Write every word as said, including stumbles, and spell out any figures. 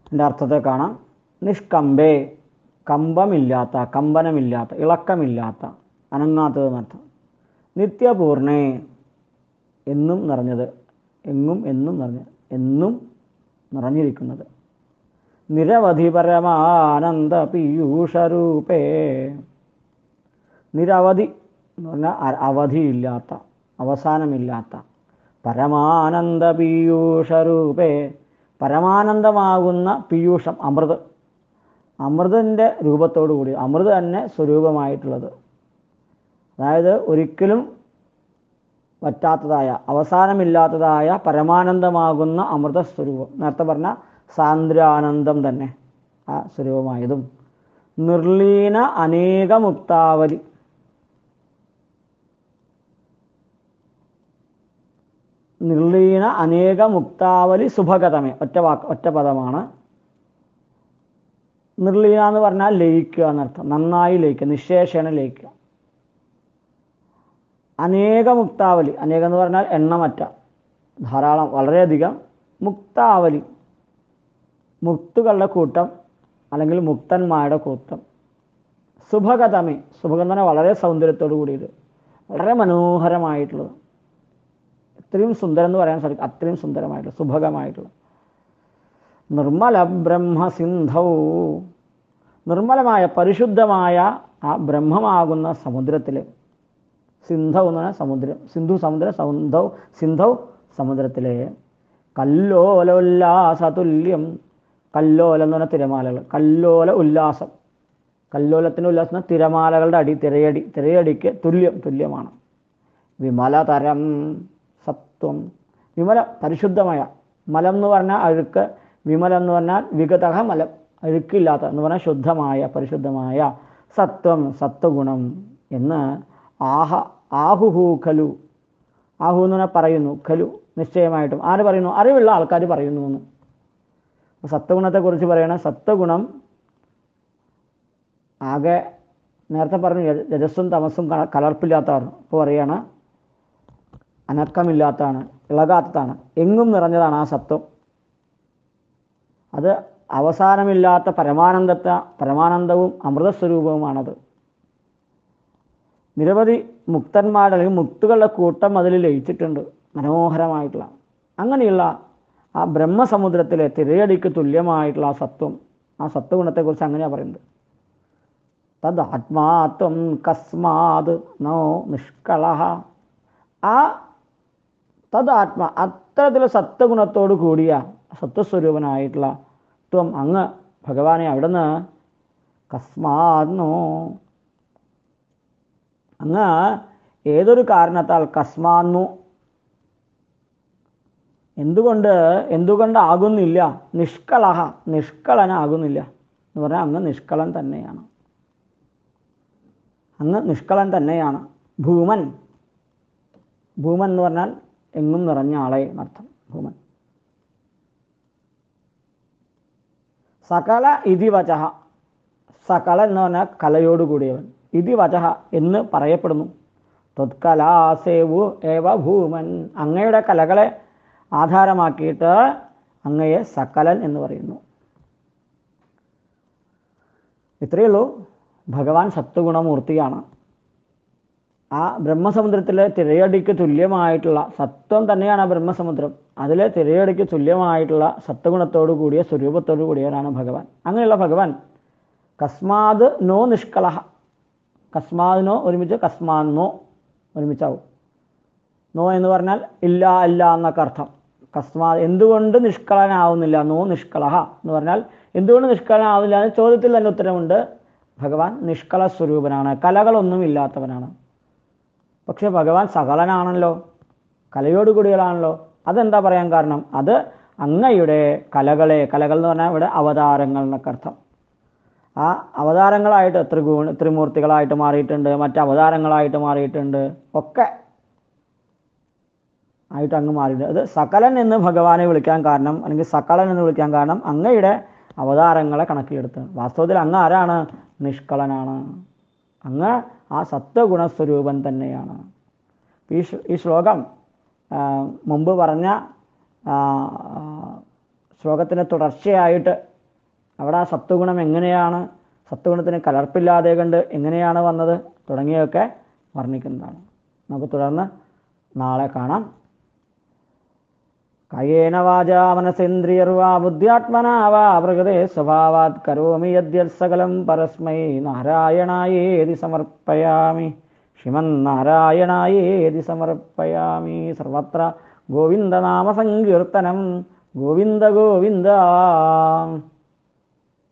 എൻ്റെ അർത്ഥത്തെ കാണാം. നിഷ്കമ്പേ, കമ്പമില്ലാത്ത, കമ്പനമില്ലാത്ത, ഇളക്കമില്ലാത്ത, അനങ്ങാത്തതെന്നർത്ഥം. നിത്യപൂർണേ, എന്നും നിറഞ്ഞത്, എങ്ങും എന്നും നിറഞ്ഞത്, എന്നും നിറഞ്ഞിരിക്കുന്നത്. നിരവധി പരമാനന്ദ പീയൂഷരൂപേ, നിരവധി എന്ന് പറഞ്ഞാൽ അവധിയില്ലാത്ത, അവസാനമില്ലാത്ത, പരമാനന്ദ പീയൂഷരൂപേ, പരമാനന്ദമാകുന്ന പീയൂഷം, അമൃത്, അമൃതിൻ്റെ രൂപത്തോടു കൂടി, അമൃത് തന്നെ സ്വരൂപമായിട്ടുള്ളത്. അതായത് ഒരിക്കലും പറ്റാത്തതായ, അവസാനമില്ലാത്തതായ പരമാനന്ദമാകുന്ന അമൃത സ്വരൂപം. നേരത്തെ പറഞ്ഞ സാന്ദ്രാനന്ദം തന്നെ ആ സ്വരൂപമായതും. നിർലീന അനേക മുക്താവലി, നിർലീന അനേക മുക്താവലി സുഭഗതമേ, ഒറ്റ വാക്ക്, ഒറ്റ പദമാണ്. നിർലീന എന്ന് പറഞ്ഞാൽ ലയിക്കുക എന്നർത്ഥം, നന്നായി ലയിക്കുക, നിശേഷേണ ലയിക്കുക. അനേക മുക്താവലി, അനേകം എന്ന് പറഞ്ഞാൽ എണ്ണമറ്റ, ധാരാളം, വളരെയധികം. മുക്താവലി, മുക്തുകളുടെ കൂട്ടം അല്ലെങ്കിൽ മുക്തന്മാരുടെ കൂട്ടം. സുഭഗതമേ, സുഭഗം എന്ന് പറഞ്ഞാൽ വളരെ സൗന്ദര്യത്തോടു കൂടിയത്, വളരെ മനോഹരമായിട്ടുള്ളത്. ഇത്രയും സുന്ദരം എന്ന് പറയാൻ സാധിക്കും, അത്രയും സുന്ദരമായിട്ടുള്ള, സുഭഗമായിട്ടുള്ള. നിർമ്മല ബ്രഹ്മസിന്ധൗ, നിർമ്മലമായ പരിശുദ്ധമായ ആ ബ്രഹ്മമാകുന്ന സമുദ്രത്തിൽ, സിന്ധൗ എന്ന് പറഞ്ഞാൽ സമുദ്രം, സിന്ധു സമുദ്രം, സൗന്ധൗ സിന്ധൗ സമുദ്രത്തിലെ കല്ലോല ഉല്ലാസതുല്യം, കല്ലോലം എന്ന് പറഞ്ഞാൽ തിരമാലകൾ, കല്ലോല ഉല്ലാസം, കല്ലോലത്തിൻ്റെ ഉല്ലാസം തിരമാലകളുടെ അടി, തിരയടി, തിരയടിക്ക് തുല്യം, തുല്യമാണ്. വിമലതരം സത്വം, വിമല പരിശുദ്ധമായ, മലം എന്ന് പറഞ്ഞാൽ അഴുക്ക്, വിമലം എന്ന് പറഞ്ഞാൽ വിഗതഹ മലം, അഴുക്കില്ലാത്ത എന്ന് പറഞ്ഞാൽ ശുദ്ധമായ, പരിശുദ്ധമായ. സത്വം, സത്വഗുണം എന്ന് ആഹ ആഹുഹു ഖലു, ആഹു എന്ന് പറഞ്ഞാൽ പറയുന്നു, ഖലു നിശ്ചയമായിട്ടും. ആര് പറയുന്നു? അറിവുള്ള ആൾക്കാർ പറയുന്നു എന്ന്. സത്വഗുണത്തെക്കുറിച്ച് പറയണ, സത്വഗുണം ആകെ നേരത്തെ പറഞ്ഞു രജസ്സും തമസ്സും കലർപ്പില്ലാത്തതാണ്. ഇപ്പോൾ പറയാണ് അനക്കമില്ലാത്തതാണ്, ഇളകാത്തതാണ്, എങ്ങും നിറഞ്ഞതാണ് ആ സത്വം. അത് അവസാനമില്ലാത്ത പരമാനന്ദത്തെ, പരമാനന്ദവും അമൃതസ്വരൂപവുമാണത്. നിരവധി മുക്തന്മാരുടെ അല്ലെങ്കിൽ മുക്തുകളുടെ കൂട്ടം അതിൽ ലയിച്ചിട്ടുണ്ട്, മനോഹരമായിട്ടുള്ള. അങ്ങനെയുള്ള ആ ബ്രഹ്മസമുദ്രത്തിലെ തിരയടിക്ക് തുല്യമായിട്ടുള്ള ആ സത്വം, ആ സത്വഗുണത്തെക്കുറിച്ച് അങ്ങനെയാണ് പറയുന്നത്. തദ് ആത്മാത്വം കസ്മാത് നോ നിഷ്കളഹ, ആ തദ് ആത്മ, അത്തരത്തിലുള്ള സത്വഗുണത്തോടു കൂടിയ സത്വസ്വരൂപനായിട്ടുള്ള ത്വം, അങ്ങ് ഭഗവാനെ അവിടുന്ന് കസ്മാന്നോ, അങ്ങ് ഏതൊരു കാരണത്താൽ, കസ്മാന്നു എന്തുകൊണ്ട്, എന്തുകൊണ്ടാകുന്നില്ല, നിഷ്കളഹ നിഷ്കളനാകുന്നില്ല എന്ന് പറഞ്ഞാൽ അങ്ങ് നിഷ്കളൻ തന്നെയാണ്, അങ്ങ് നിഷ്കളൻ തന്നെയാണ്. ഭൂമൻ, ഭൂമൻ എന്ന് പറഞ്ഞാൽ എങ്ങും നിറഞ്ഞ ആളെ എന്നർത്ഥം, ഭൂമൻ. സകല ഇതി വചഹ, സകല എന്ന് പറഞ്ഞാൽ കലയോടുകൂടിയവൻ, ഇതി വചഹ എന്ന് പറയപ്പെടുന്നു. ത്വത്കലാസേവു ഏവ ഭൂമൻ, അങ്ങയുടെ കലകളെ ആധാരമാക്കിയിട്ട് അങ്ങയെ സകലൻ എന്ന് പറയുന്നു. ഇത്രയേ ഉള്ളൂ. ഭഗവാൻ സത്വഗുണമൂർത്തിയാണ്. ആ ബ്രഹ്മസമുദ്രത്തിലെ തിരയടിക്ക് തുല്യമായിട്ടുള്ള സത്വം തന്നെയാണ് ആ ബ്രഹ്മസമുദ്രം. അതിലെ തിരയടിക്ക് തുല്യമായിട്ടുള്ള സത്വഗുണത്തോടു കൂടിയ സ്വരൂപത്തോടു കൂടിയവരാണ് ഭഗവാൻ. അങ്ങനെയുള്ള ഭഗവാൻ കസ്മാത് നോ നിഷ്കളഹ, കസ്മാതിനോ ഒരുമിച്ച് കസ്മാന്നോ ഒരുമിച്ചാവും. നോ എന്ന് പറഞ്ഞാൽ ഇല്ല അല്ല എന്നൊക്കെ അർത്ഥം. കസ്മാ എന്തുകൊണ്ട് നിഷ്കളനാവുന്നില്ല, നോ നിഷ്കളഹ എന്ന് പറഞ്ഞാൽ എന്തുകൊണ്ട് നിഷ്കളനാവുന്നില്ല എന്ന ചോദ്യത്തിൽ തന്നെ ഉത്തരമുണ്ട്. ഭഗവാൻ നിഷ്കള സ്വരൂപനാണ്, കലകളൊന്നും ഇല്ലാത്തവനാണ്. പക്ഷെ ഭഗവാൻ സകലനാണല്ലോ, കലയോടുകൂടിയതാണല്ലോ. അതെന്താ പറയാൻ കാരണം? അത് അങ്ങയുടെ കലകളെ, കലകൾ എന്ന് പറഞ്ഞാൽ ഇവിടെ അവതാരങ്ങൾ എന്നൊക്കെ അർത്ഥം. ആ അവതാരങ്ങളായിട്ട് ത്രിഗുണ ത്രിമൂർത്തികളായിട്ട് മാറിയിട്ടുണ്ട്, മറ്റ് അവതാരങ്ങളായിട്ട് മാറിയിട്ടുണ്ട്, ഒക്കെ ആയിട്ട് അങ്ങ് മാറിയിട്ടുണ്ട്. അത് സകലൻ എന്ന് ഭഗവാനെ വിളിക്കാൻ കാരണം, അല്ലെങ്കിൽ സകലൻ എന്ന് വിളിക്കാൻ കാരണം അങ്ങയുടെ അവതാരങ്ങളെ കണക്കിലെടുത്ത്. വാസ്തവത്തിൽ അങ്ങ് ആരാണ്? നിഷ്കളനാണ്. അങ്ങ് ആ സത്വഗുണസ്വരൂപൻ തന്നെയാണ്. ഈ ഈ ശ്ലോകം മുമ്പ് പറഞ്ഞ ശ്ലോകത്തിന് തുടർച്ചയായിട്ട് അവിടെ ആ സത്വഗുണം എങ്ങനെയാണ്, സത്വഗുണത്തിന് കലർപ്പില്ലാതെ കണ്ട് എങ്ങനെയാണ് വന്നത് തുടങ്ങിയൊക്കെ വർണ്ണിക്കുന്നതാണ്. നമുക്ക് തുടർന്ന് നാളെ കാണാം. കായേന വാചാ മനസേന്ദ്രിയർവാ ബുദ്ധ്യാത്മനാ വാ പ്രകൃതേ സ്വഭാവാത് കരോമി യദ്യത് സകലം പരസ്മൈ നാരായണായേതി സമർപ്പയാമി. ശ്രീമന്നാരായണായേതി സമർപ്പയാമി. സർവത്ര ഗോവിന്ദനാമ സങ്കീർത്തനം. ഗോവിന്ദ ഗോവിന്ദ.